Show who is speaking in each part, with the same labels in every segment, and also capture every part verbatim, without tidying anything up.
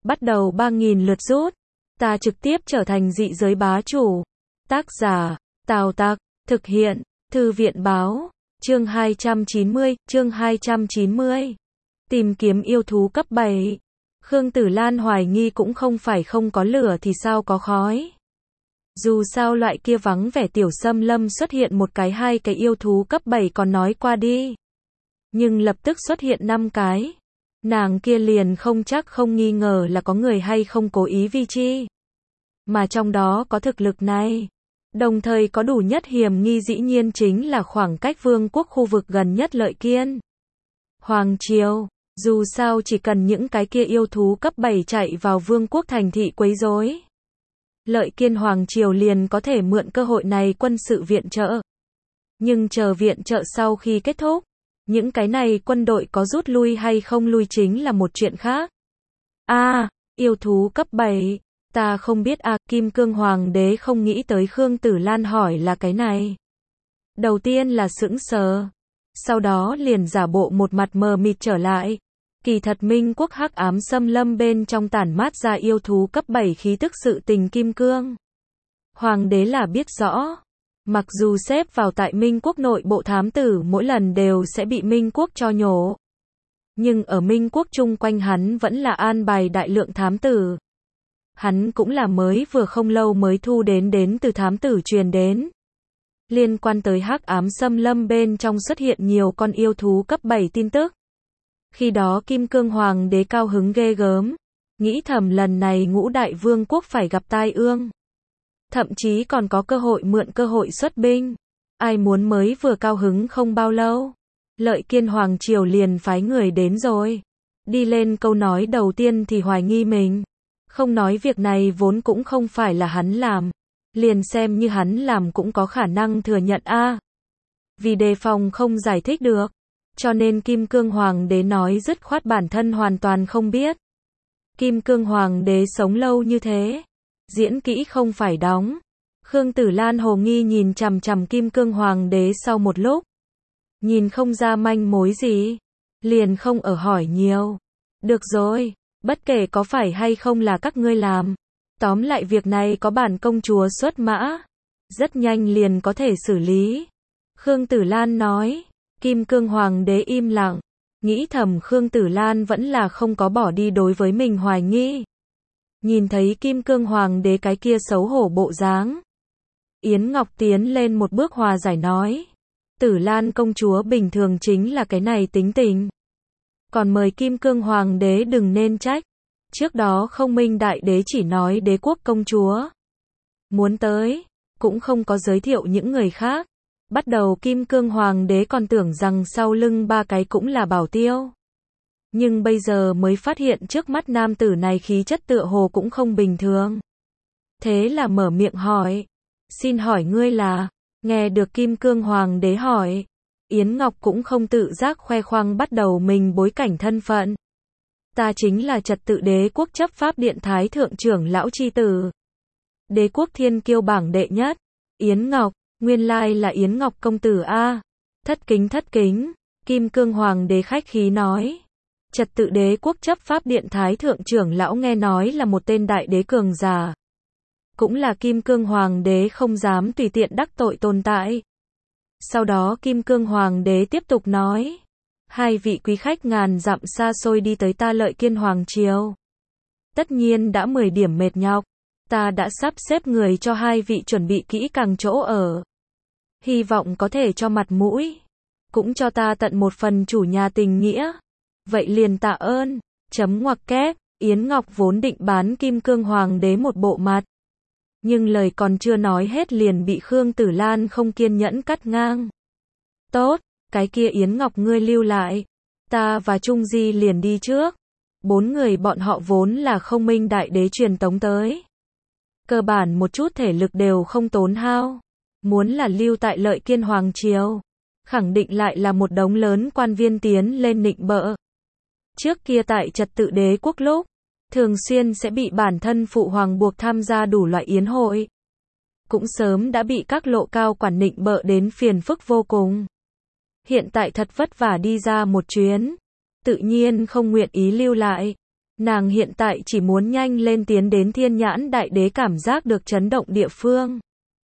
Speaker 1: bắt đầu ba nghìn lượt rút. Ta trực tiếp trở thành dị giới bá chủ. Tác giả, Tào Tặc, thực hiện, Thư viện báo, chương hai trăm chín mươi, chương hai trăm chín mươi. Tìm kiếm yêu thú cấp bảy. Khương Tử Lan hoài nghi cũng không phải không có lửa thì sao có khói. Dù sao loại kia vắng vẻ tiểu xâm lâm xuất hiện một cái hai cái yêu thú cấp bảy còn nói qua đi. Nhưng lập tức xuất hiện năm cái. Nàng kia liền không chắc không nghi ngờ là có người hay không cố ý vi chi. Mà trong đó có thực lực này. Đồng thời có đủ nhất hiểm nghi dĩ nhiên chính là khoảng cách vương quốc khu vực gần nhất Lợi Kiên. Hoàng Triều, dù sao chỉ cần những cái kia yêu thú cấp bảy chạy vào vương quốc thành thị quấy rối. Lợi Kiên Hoàng Triều liền có thể mượn cơ hội này quân sự viện trợ. Nhưng chờ viện trợ sau khi kết thúc, những cái này quân đội có rút lui hay không lui chính là một chuyện khác. A, à, yêu thú cấp bảy, ta không biết a, à, Kim Cương Hoàng đế không nghĩ tới Khương Tử Lan hỏi là cái này. Đầu tiên là sững sờ, sau đó liền giả bộ một mặt mờ mịt trở lại. Kỳ thật Minh quốc hắc ám xâm lâm bên trong tản mát ra yêu thú cấp bảy khí tức sự tình Kim Cương Hoàng đế là biết rõ. Mặc dù xếp vào tại Minh quốc nội bộ thám tử mỗi lần đều sẽ bị Minh quốc cho nhổ. Nhưng ở Minh quốc chung quanh hắn vẫn là an bài đại lượng thám tử. Hắn cũng là mới vừa không lâu mới thu đến đến từ thám tử truyền đến. Liên quan tới hắc ám xâm lâm bên trong xuất hiện nhiều con yêu thú cấp bảy tin tức. Khi đó Kim Cương Hoàng đế cao hứng ghê gớm. Nghĩ thầm lần này ngũ đại vương quốc phải gặp tai ương. Thậm chí còn có cơ hội mượn cơ hội xuất binh. Ai muốn mới vừa cao hứng không bao lâu. Lợi Kiên Hoàng Triều liền phái người đến rồi. Đi lên câu nói đầu tiên thì hoài nghi mình. Không nói việc này vốn cũng không phải là hắn làm. Liền xem như hắn làm cũng có khả năng thừa nhận a. À, vì đề phòng không giải thích được. Cho nên Kim Cương Hoàng đế nói dứt khoát bản thân hoàn toàn không biết. Kim Cương Hoàng đế sống lâu như thế. Diễn kỹ không phải đóng. Khương Tử Lan hồ nghi nhìn chằm chằm Kim Cương Hoàng đế sau một lúc. Nhìn không ra manh mối gì. Liền không ở hỏi nhiều. Được rồi, bất kể có phải hay không là các ngươi làm. Tóm lại việc này có bản công chúa xuất mã. Rất nhanh liền có thể xử lý. Khương Tử Lan nói. Kim Cương Hoàng đế im lặng. Nghĩ thầm Khương Tử Lan vẫn là không có bỏ đi đối với mình hoài nghi. Nhìn thấy Kim Cương Hoàng đế cái kia xấu hổ bộ dáng. Yến Ngọc tiến lên một bước hòa giải nói. Tử Lan công chúa bình thường chính là cái này tính tình. Còn mời Kim Cương Hoàng đế đừng nên trách. Trước đó không Minh đại đế chỉ nói đế quốc công chúa. Muốn tới, cũng không có giới thiệu những người khác. Bắt đầu Kim Cương Hoàng đế còn tưởng rằng sau lưng ba cái cũng là bảo tiêu. Nhưng bây giờ mới phát hiện trước mắt nam tử này khí chất tựa hồ cũng không bình thường. Thế là mở miệng hỏi. Xin hỏi ngươi là, nghe được Kim Cương Hoàng đế hỏi. Yến Ngọc cũng không tự giác khoe khoang bắt đầu mình bối cảnh thân phận. Ta chính là trật tự đế quốc chấp pháp điện thái thượng trưởng lão chi tử. Đế quốc thiên kiêu bảng đệ nhất. Yến Ngọc, nguyên lai là Yến Ngọc công tử a. Thất kính thất kính. Kim Cương Hoàng đế khách khí nói. Trật tự đế quốc chấp pháp điện thái thượng trưởng lão nghe nói là một tên đại đế cường giả. Cũng là Kim Cương Hoàng đế không dám tùy tiện đắc tội tồn tại. Sau đó Kim Cương Hoàng đế tiếp tục nói. Hai vị quý khách ngàn dặm xa xôi đi tới ta Lợi Kiên Hoàng Triều. Tất nhiên đã mười điểm mệt nhọc. Ta đã sắp xếp người cho hai vị chuẩn bị kỹ càng chỗ ở. Hy vọng có thể cho mặt mũi. Cũng cho ta tận một phần chủ nhà tình nghĩa. Vậy liền tạ ơn. Chấm ngoặc kép. Yến Ngọc vốn định bán Kim Cương Hoàng đế một bộ mặt. Nhưng lời còn chưa nói hết liền bị Khương Tử Lan không kiên nhẫn cắt ngang. Tốt, cái kia Yến Ngọc ngươi lưu lại. Ta và Trung Di liền đi trước. Bốn người bọn họ vốn là không Minh đại đế truyền tống tới. Cơ bản một chút thể lực đều không tốn hao. Muốn là lưu tại Lợi Kiên Hoàng Triều. Khẳng định lại là một đống lớn quan viên tiến lên nịnh bợ. Trước kia tại trật tự đế quốc lúc. Thường xuyên sẽ bị bản thân phụ hoàng buộc tham gia đủ loại yến hội. Cũng sớm đã bị các lộ cao quản nịnh bợ đến phiền phức vô cùng. Hiện tại thật vất vả đi ra một chuyến. Tự nhiên không nguyện ý lưu lại. Nàng hiện tại chỉ muốn nhanh lên tiến đến Thiên Nhãn Đại Đế cảm giác được chấn động địa phương.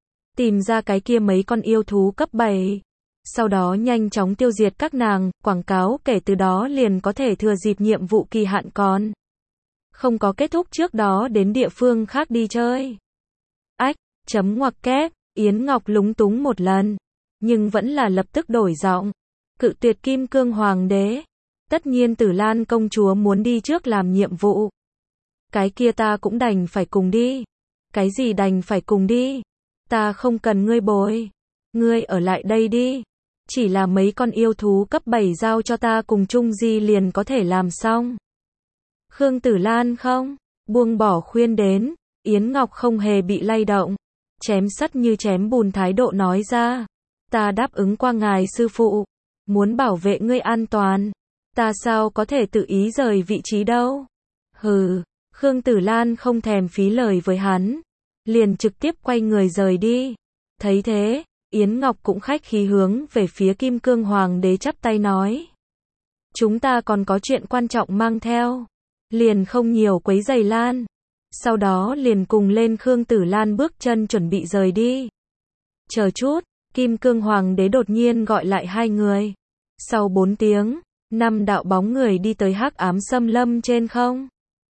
Speaker 1: Tìm ra cái kia mấy con yêu thú cấp bảy. Sau đó nhanh chóng tiêu diệt các nàng, quảng cáo kể từ đó liền có thể thừa dịp nhiệm vụ kỳ hạn còn không có kết thúc trước đó đến địa phương khác đi chơi. Ách, chấm ngoặc kép, Yến Ngọc lúng túng một lần, nhưng vẫn là lập tức đổi giọng, cự tuyệt Kim Cương Hoàng đế. Tất nhiên Tử Lan công chúa muốn đi trước làm nhiệm vụ. Cái kia ta cũng đành phải cùng đi. Cái gì đành phải cùng đi? Ta không cần ngươi bồi. Ngươi ở lại đây đi. Chỉ là mấy con yêu thú cấp bảy giao cho ta cùng Trung Di liền có thể làm xong. Khương Tử Lan không buông bỏ khuyên đến, Yến Ngọc không hề bị lay động, chém sắt như chém bùn thái độ nói ra, ta đáp ứng qua ngài sư phụ, muốn bảo vệ ngươi an toàn, ta sao có thể tự ý rời vị trí đâu. Hừ, Khương Tử Lan không thèm phí lời với hắn, liền trực tiếp quay người rời đi. Thấy thế, Yến Ngọc cũng khách khí hướng về phía Kim Cương Hoàng đế chắp tay nói, chúng ta còn có chuyện quan trọng mang theo, liền không nhiều quấy rầy Lan. Sau đó liền cùng lên Khương Tử Lan bước chân chuẩn bị rời đi. Chờ chút, Kim Cương Hoàng đế đột nhiên gọi lại hai người. Sau bốn tiếng, năm đạo bóng người đi tới Hắc Ám Xâm Lâm trên không.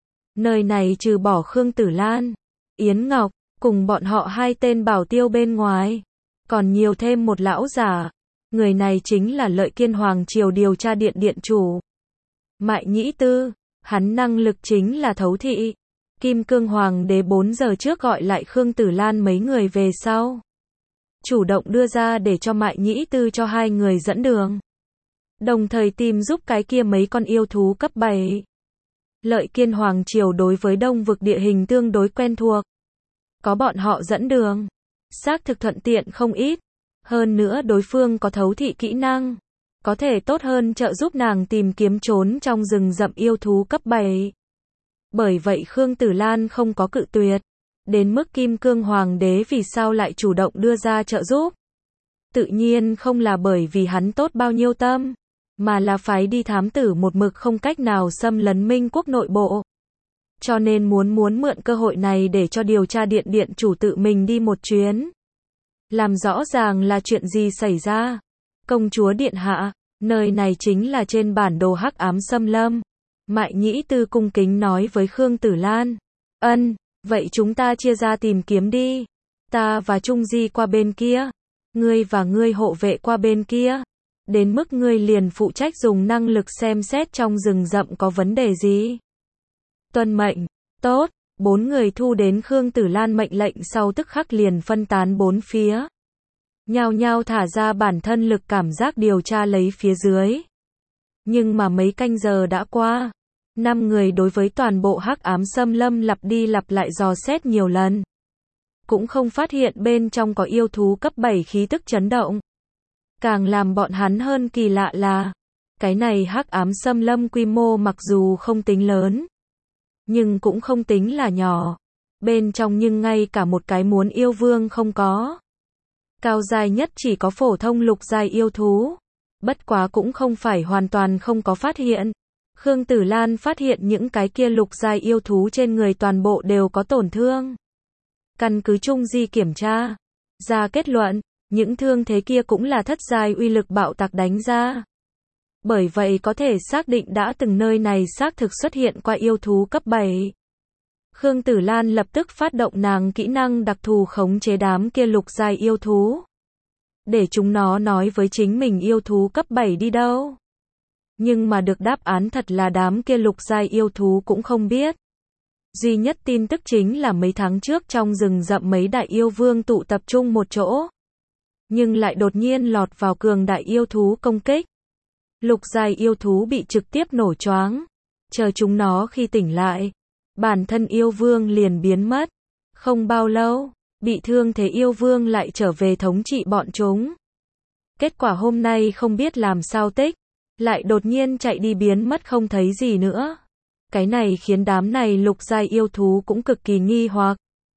Speaker 1: Nơi này trừ bỏ Khương Tử Lan, Yến Ngọc, cùng bọn họ hai tên bảo tiêu bên ngoài, còn nhiều thêm một lão giả. Người này chính là Lợi Kiên Hoàng triều điều tra điện điện chủ Mại Nhĩ Tư, hắn năng lực chính là thấu thị. Kim Cương Hoàng đế bốn giờ trước gọi lại Khương Tử Lan mấy người về sau, chủ động đưa ra để cho Mại Nhĩ Tư cho hai người dẫn đường, đồng thời tìm giúp cái kia mấy con yêu thú cấp bảy. Lợi Kiên Hoàng triều đối với Đông vực địa hình tương đối quen thuộc, có bọn họ dẫn đường, xác thực thuận tiện không ít. Hơn nữa đối phương có thấu thị kỹ năng, có thể tốt hơn trợ giúp nàng tìm kiếm trốn trong rừng rậm yêu thú cấp bảy. Bởi vậy Khương Tử Lan không có cự tuyệt. Đến mức Kim Cương Hoàng đế vì sao lại chủ động đưa ra trợ giúp? Tự nhiên không là bởi vì hắn tốt bao nhiêu tâm, mà là phái đi thám tử một mực không cách nào xâm lấn Minh quốc nội bộ. Cho nên muốn muốn mượn cơ hội này để cho điều tra điện điện chủ tự mình đi một chuyến. Làm rõ ràng là chuyện gì xảy ra. Công chúa điện hạ, nơi này chính là trên bản đồ Hắc Ám Xâm Lâm. Mại Nhĩ Tư cung kính nói với Khương Tử Lan. Ân, vậy chúng ta chia ra tìm kiếm đi. Ta và Trung Di qua bên kia. Ngươi và ngươi hộ vệ qua bên kia. Đến mức ngươi liền phụ trách dùng năng lực xem xét trong rừng rậm có vấn đề gì. Tuân mệnh. Tốt. Bốn người thu đến Khương Tử Lan mệnh lệnh sau tức khắc liền phân tán bốn phía. Nhao nhao thả ra bản thân lực cảm giác điều tra lấy phía dưới. Nhưng mà mấy canh giờ đã qua. Năm người đối với toàn bộ Hắc Ám Xâm Lâm lặp đi lặp lại dò xét nhiều lần. Cũng không phát hiện bên trong có yêu thú cấp bảy khí tức chấn động. Càng làm bọn hắn hơn kỳ lạ là, cái này Hắc Ám Xâm Lâm quy mô mặc dù không tính lớn, nhưng cũng không tính là nhỏ. Bên trong nhưng ngay cả một cái muốn yêu vương không có. Cao giai nhất chỉ có phổ thông lục giai yêu thú. Bất quá cũng không phải hoàn toàn không có phát hiện. Khương Tử Lan phát hiện những cái kia lục giai yêu thú trên người toàn bộ đều có tổn thương. Căn cứ Trung Di kiểm tra, ra kết luận, những thương thế kia cũng là thất giai uy lực bạo tạc đánh ra. Bởi vậy có thể xác định đã từng nơi này xác thực xuất hiện qua yêu thú cấp bảy. Khương Tử Lan lập tức phát động nàng kỹ năng đặc thù khống chế đám kia lục giai yêu thú. Để chúng nó nói với chính mình yêu thú cấp bảy đi đâu. Nhưng mà được đáp án thật là đám kia lục giai yêu thú cũng không biết. Duy nhất tin tức chính là mấy tháng trước trong rừng rậm mấy đại yêu vương tụ tập trung một chỗ. Nhưng lại đột nhiên lọt vào cường đại yêu thú công kích. Lục giai yêu thú bị trực tiếp nổ choáng. Chờ chúng nó khi tỉnh lại, bản thân yêu vương liền biến mất. Không bao lâu, bị thương thế yêu vương lại trở về thống trị bọn chúng. Kết quả hôm nay không biết làm sao tích, lại đột nhiên chạy đi biến mất không thấy gì nữa. Cái này khiến đám này lục giai yêu thú cũng cực kỳ nghi hoặc.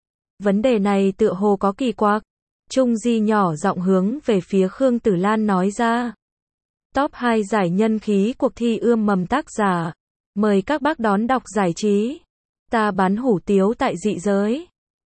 Speaker 1: Vấn đề này tựa hồ có kỳ quặc. Trung Di nhỏ giọng hướng về phía Khương Tử Lan nói ra. Top hai giải nhân khí cuộc thi ươm mầm tác giả. Mời các bác đón đọc giải trí. Ta bán hủ tiếu tại dị giới.